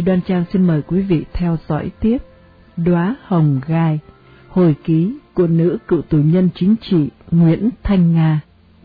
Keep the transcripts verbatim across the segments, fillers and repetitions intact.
Đoan Trang xin mời quý vị theo dõi tiếp Đóa Hồng Gai, hồi ký của nữ cựu tù nhân chính trị Nguyễn Thanh Nga.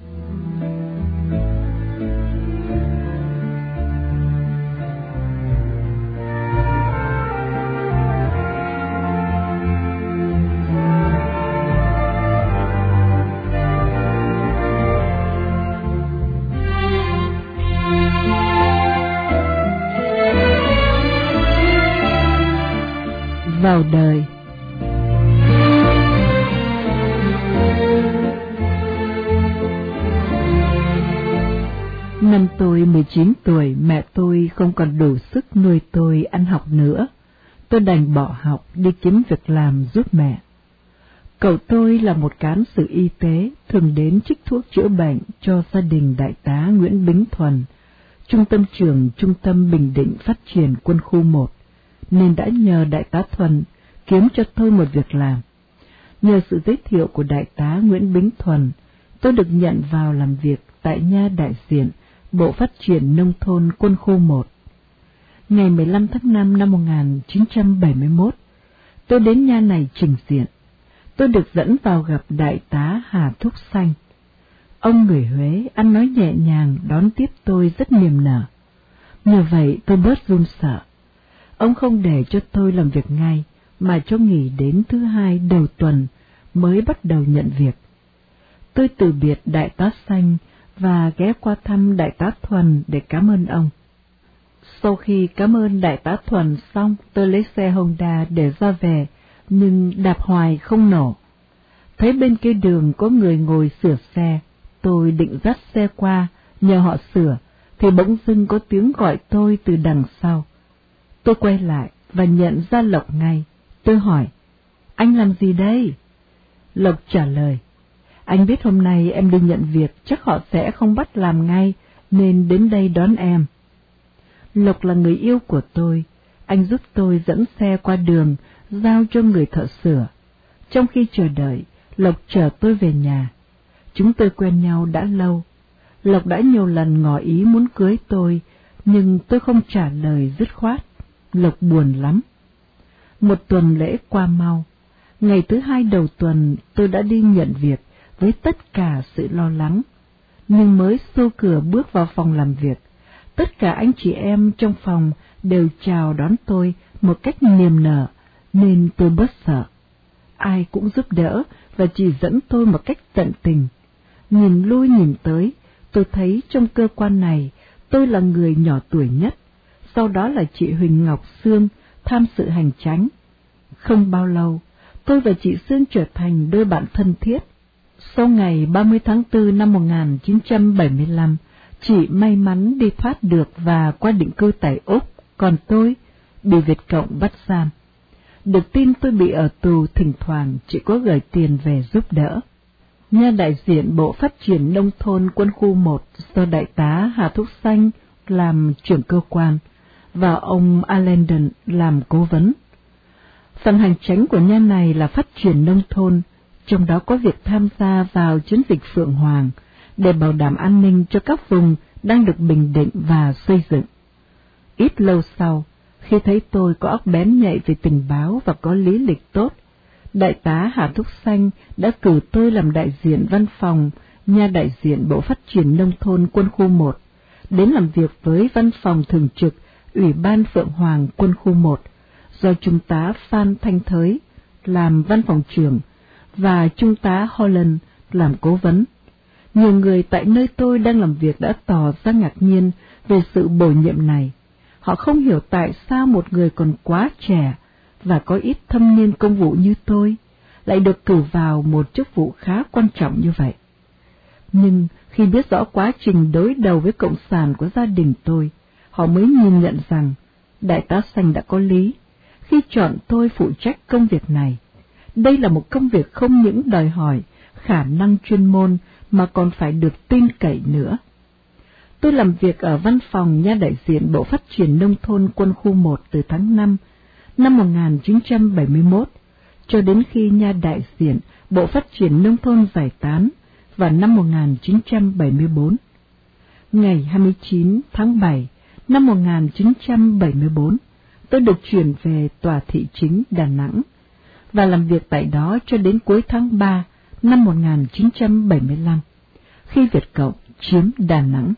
Vào đời. Năm tôi mười chín tuổi, mẹ tôi không còn đủ sức nuôi tôi ăn học nữa. Tôi đành bỏ học đi kiếm việc làm giúp mẹ. Cậu tôi là một cán sự y tế, thường đến trích thuốc chữa bệnh cho gia đình đại tá Nguyễn Bính Thuần, trung tâm trưởng Trung tâm Bình Định Phát triển Quân khu một, nên đã nhờ đại tá Thuần kiếm cho tôi một việc làm. Nhờ sự giới thiệu của đại tá Nguyễn Bính Thuần, tôi được nhận vào làm việc tại nha đại diện Bộ Phát triển Nông thôn Quân khu một. Ngày mười lăm tháng năm năm một nghìn chín trăm bảy mươi mốt, tôi đến nha này trình diện. Tôi được dẫn vào gặp đại tá Hà Thúc Xanh. Ông người Huế ăn nói nhẹ nhàng đón tiếp tôi rất niềm nở. Nhờ vậy tôi bớt run sợ. Ông không để cho tôi làm việc ngay, mà cho nghỉ đến thứ hai đầu tuần mới bắt đầu nhận việc. Tôi từ biệt đại tá Xanh và ghé qua thăm đại tá Thuần để cảm ơn ông. Sau khi cảm ơn đại tá Thuần xong, tôi lấy xe Honda để ra về, nhưng đạp hoài không nổ. Thấy bên kia đường có người ngồi sửa xe, tôi định dắt xe qua, nhờ họ sửa, thì bỗng dưng có tiếng gọi tôi từ đằng sau. Tôi quay lại và nhận ra Lộc ngay. Tôi hỏi, anh làm gì đây? Lộc trả lời, anh biết hôm nay em đi nhận việc, chắc họ sẽ không bắt làm ngay, nên đến đây đón em. Lộc là người yêu của tôi, anh giúp tôi dẫn xe qua đường, giao cho người thợ sửa. Trong khi chờ đợi, Lộc chở tôi về nhà. Chúng tôi quen nhau đã lâu. Lộc đã nhiều lần ngỏ ý muốn cưới tôi, nhưng tôi không trả lời dứt khoát. Lộc buồn lắm. Một tuần lễ qua mau. Ngày thứ hai đầu tuần tôi đã đi nhận việc với tất cả sự lo lắng. Nhưng mới xô cửa bước vào phòng làm việc, tất cả anh chị em trong phòng đều chào đón tôi một cách niềm nở, nên tôi bớt sợ. Ai cũng giúp đỡ và chỉ dẫn tôi một cách tận tình. Nhìn lui nhìn tới, tôi thấy trong cơ quan này tôi là người nhỏ tuổi nhất, sau đó là chị Huỳnh Ngọc Sương tham sự hành chánh. Không bao lâu, tôi và chị Sương trở thành đôi bạn thân thiết. Sau ngày ba mươi tháng tư năm một nghìn chín trăm bảy mươi lăm, chị may mắn đi thoát được và qua định cư tại Úc, còn tôi bị Việt Cộng bắt giam. Được tin tôi bị ở tù, thỉnh thoảng chị có gửi tiền về giúp đỡ. Nha đại diện Bộ Phát triển Nông thôn Quân khu một do đại tá Hà Thúc Xanh làm trưởng cơ quan, và ông Allendon làm cố vấn. Phần hành chánh của nha này là phát triển nông thôn, trong đó có việc tham gia vào chiến dịch Phượng Hoàng để bảo đảm an ninh cho các vùng đang được bình định và xây dựng. Ít lâu sau, khi thấy tôi có óc bén nhạy về tình báo và có lý lịch tốt, đại tá Hà Thúc Xanh đã cử tôi làm đại diện văn phòng nha đại diện Bộ Phát triển Nông thôn Quân khu một, đến làm việc với văn phòng thường trực Ủy ban Phượng Hoàng Quân khu một, do Trung tá Phan Thanh Thới làm văn phòng trưởng và Trung tá Holland làm cố vấn. Nhiều người tại nơi tôi đang làm việc đã tỏ ra ngạc nhiên về sự bổ nhiệm này. Họ không hiểu tại sao một người còn quá trẻ và có ít thâm niên công vụ như tôi lại được cử vào một chức vụ khá quan trọng như vậy. Nhưng khi biết rõ quá trình đối đầu với Cộng sản của gia đình tôi, họ mới nhìn nhận rằng đại tá Xanh đã có lý khi chọn tôi phụ trách công việc này. Đây là một công việc không những đòi hỏi khả năng chuyên môn mà còn phải được tin cậy nữa. Tôi làm việc ở văn phòng nha đại diện Bộ Phát triển Nông thôn Quân khu một từ tháng năm năm một nghìn chín trăm bảy mươi mốt cho đến khi nha đại diện Bộ Phát triển Nông thôn giải tán vào năm một nghìn chín trăm bảy mươi bốn. Ngày hai mươi chín tháng bảy năm một nghìn chín trăm bảy mươi bốn, tôi được chuyển về tòa thị chính Đà Nẵng và làm việc tại đó cho đến cuối tháng ba năm một nghìn chín trăm bảy mươi lăm, khi Việt Cộng chiếm Đà Nẵng.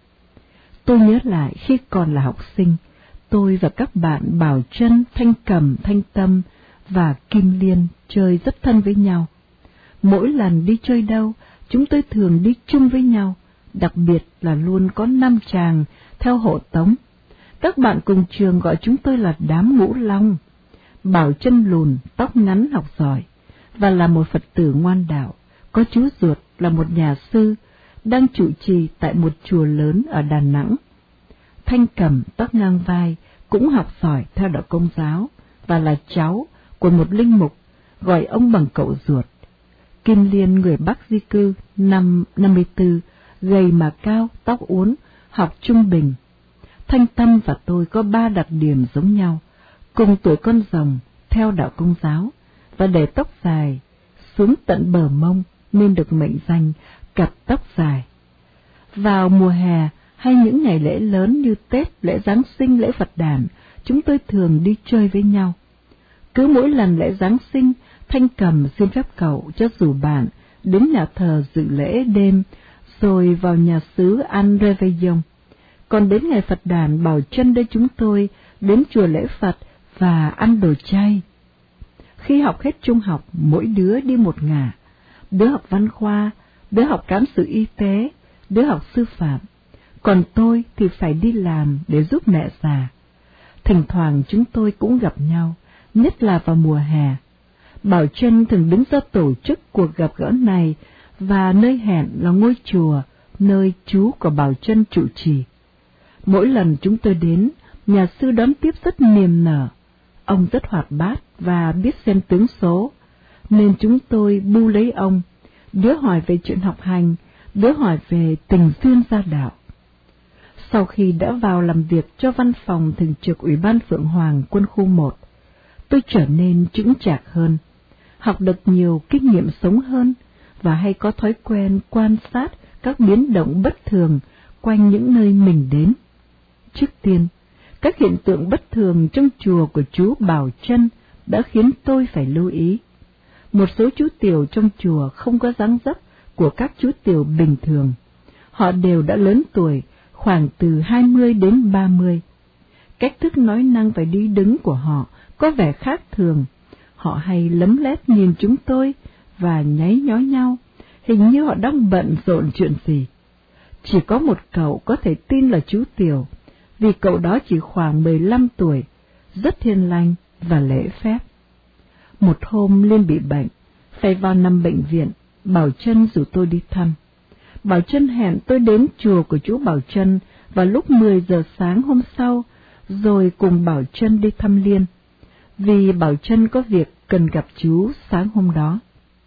Tôi nhớ lại khi còn là học sinh, tôi và các bạn Bảo Trân, Thanh Cầm, Thanh Tâm và Kim Liên chơi rất thân với nhau. Mỗi lần đi chơi đâu, chúng tôi thường đi chung với nhau, đặc biệt là luôn có năm chàng theo hộ tống. Các bạn cùng trường gọi chúng tôi là đám Ngũ Long. Bảo Trân lùn, tóc ngắn, học giỏi, và là một Phật tử ngoan đạo, có chú ruột là một nhà sư, đang trụ trì tại một chùa lớn ở Đà Nẵng. Thanh Cầm, tóc ngang vai, cũng học giỏi theo đạo Công giáo, và là cháu của một linh mục, gọi ông bằng cậu ruột. Kim Liên, người Bắc di cư, năm năm mươi tư, gầy mà cao, tóc uốn, học trung bình. Thanh Tâm và tôi có ba đặc điểm giống nhau, cùng tuổi con rồng, theo đạo Công giáo, và để tóc dài xuống tận bờ mông nên được mệnh danh cặp tóc dài. Vào mùa hè hay những ngày lễ lớn như Tết, lễ Giáng sinh, lễ Phật đản, chúng tôi thường đi chơi với nhau. Cứ mỗi lần lễ Giáng sinh, Thanh Cầm xin phép cậu cho rủ bạn đến nhà thờ dự lễ đêm, rồi vào nhà xứ ăn Réveillon. Còn đến ngày Phật đản, Bảo Trân đưa chúng tôi đến chùa lễ Phật và ăn đồ chay. Khi học hết trung học, mỗi đứa đi một ngả, đứa học văn khoa, đứa học cán sự y tế, đứa học sư phạm, còn tôi thì phải đi làm để giúp mẹ già. Thỉnh thoảng chúng tôi cũng gặp nhau, nhất là vào mùa hè. Bảo Trân thường đứng ra tổ chức cuộc gặp gỡ này, và nơi hẹn là ngôi chùa, nơi chú của Bảo Trân trụ trì. Mỗi lần chúng tôi đến, nhà sư đón tiếp rất niềm nở. Ông rất hoạt bát và biết xem tướng số, nên chúng tôi bu lấy ông, đứa hỏi về chuyện học hành, đứa hỏi về tình duyên gia đạo. Sau khi đã vào làm việc cho văn phòng thường trực Ủy ban Phượng Hoàng Quân khu một, tôi trở nên chững chạc hơn, học được nhiều kinh nghiệm sống hơn, và hay có thói quen quan sát các biến động bất thường quanh những nơi mình đến. Trước tiên, các hiện tượng bất thường trong chùa của chú Bảo Trân đã khiến tôi phải lưu ý. Một số chú tiểu trong chùa không có dáng dấp của các chú tiểu bình thường. Họ đều đã lớn tuổi, khoảng từ hai mươi đến ba mươi. Cách thức nói năng và đi đứng của họ có vẻ khác thường. Họ hay lấm lét nhìn chúng tôi và nháy nhó nhau, hình như họ đang bận rộn chuyện gì. Chỉ có một cậu có thể tin là chú tiểu, vì cậu đó chỉ khoảng mười lăm tuổi, rất hiền lành và lễ phép. Một hôm Liên bị bệnh, phải vào nằm bệnh viện, Bảo Trân rủ tôi đi thăm. Bảo Trân hẹn tôi đến chùa của chú Bảo Trân vào lúc mười giờ sáng hôm sau, rồi cùng Bảo Trân đi thăm Liên, vì Bảo Trân có việc cần gặp chú sáng hôm đó.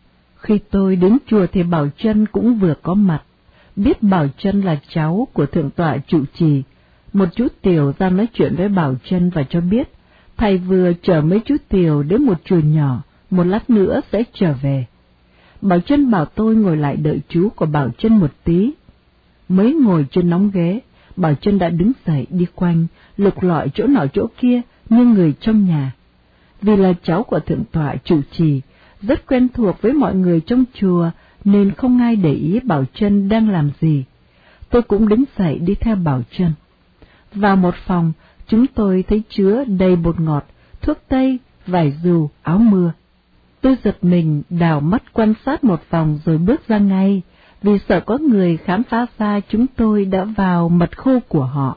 Khi tôi đến chùa thì Bảo Trân cũng vừa có mặt. Biết Bảo Trân là cháu của thượng tọa trụ trì, một chú tiểu ra nói chuyện với Bảo Trân và cho biết thầy vừa chở mấy chú tiểu đến một chùa nhỏ, một lát nữa sẽ trở về. Bảo Trân bảo tôi ngồi lại đợi chú của Bảo Trân một tí. Mới ngồi trên nóng ghế, Bảo Trân đã đứng dậy đi quanh, lục lọi chỗ nọ chỗ kia như người trong nhà. Vì là cháu của thượng tọa trụ trì, rất quen thuộc với mọi người trong chùa, nên không ai để ý Bảo Trân đang làm gì. Tôi cũng đứng dậy đi theo Bảo Trân. Vào một phòng, chúng tôi thấy chứa đầy bột ngọt, thuốc tây, vải dù, áo mưa. Tôi giật mình đảo mắt quan sát một vòng rồi bước ra ngay, vì sợ có người khám phá ra chúng tôi đã vào mật khu của họ.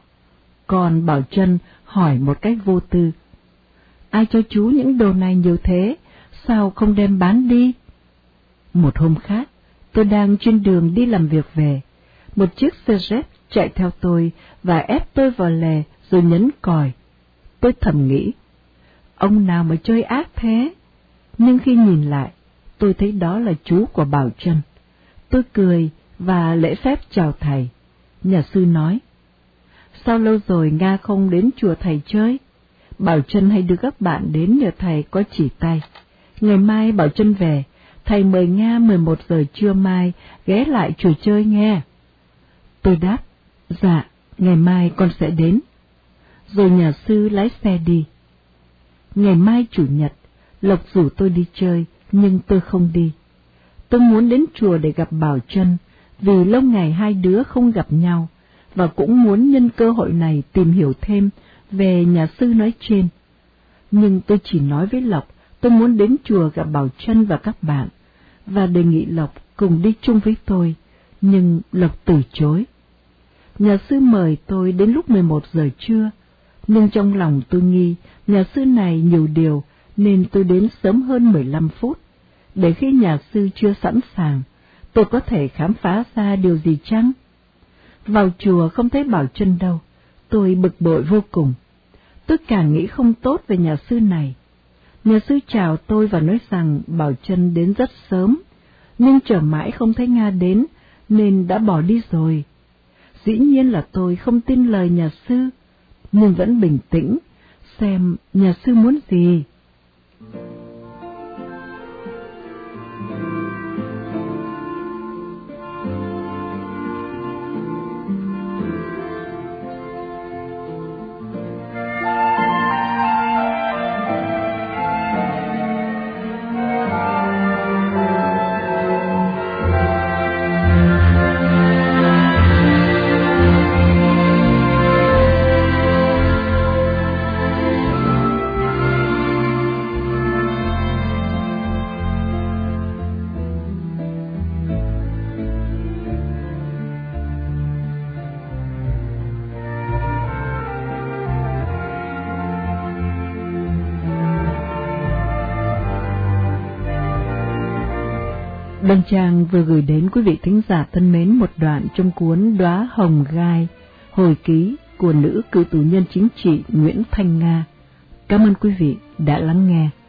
Còn Bảo Trân hỏi một cách vô tư: ai cho chú những đồ này nhiều thế, sao không đem bán đi? Một hôm khác, tôi đang trên đường đi làm việc về, một chiếc xe Jeep chạy theo tôi và ép tôi vào lề rồi nhấn còi. Tôi thầm nghĩ, ông nào mà chơi ác thế? Nhưng khi nhìn lại, tôi thấy đó là chú của Bảo Trân. Tôi cười và lễ phép chào thầy. Nhà sư nói, sao lâu rồi Nga không đến chùa thầy chơi? Bảo Trân hay đưa các bạn đến nhờ thầy có chỉ tay. Ngày mai Bảo Trân về, thầy mời Nga mười một giờ trưa mai ghé lại chùa chơi nghe. Tôi đáp, dạ, ngày mai con sẽ đến. Rồi nhà sư lái xe đi. Ngày mai Chủ nhật, Lộc rủ tôi đi chơi, nhưng tôi không đi. Tôi muốn đến chùa để gặp Bảo Trân, vì lâu ngày hai đứa không gặp nhau, và cũng muốn nhân cơ hội này tìm hiểu thêm về nhà sư nói trên. Nhưng tôi chỉ nói với Lộc tôi muốn đến chùa gặp Bảo Trân và các bạn, và đề nghị Lộc cùng đi chung với tôi, nhưng Lộc từ chối. Nhà sư mời tôi đến lúc mười một giờ trưa, nhưng trong lòng tôi nghi nhà sư này nhiều điều nên tôi đến sớm hơn mười lăm phút, để khi nhà sư chưa sẵn sàng, tôi có thể khám phá ra điều gì chăng? Vào chùa không thấy Bảo Trân đâu, tôi bực bội vô cùng. Tôi càng nghĩ không tốt về nhà sư này. Nhà sư chào tôi và nói rằng Bảo Trân đến rất sớm, nhưng chờ mãi không thấy Nga đến, nên đã bỏ đi rồi. Dĩ nhiên là tôi không tin lời nhà sư, nhưng vẫn bình tĩnh, xem nhà sư muốn gì. Đăng Trang vừa gửi đến quý vị thính giả thân mến một đoạn trong cuốn Đóa Hồng Gai, hồi ký của nữ cựu tù nhân chính trị Nguyễn Thanh Nga. Cảm ơn quý vị đã lắng nghe.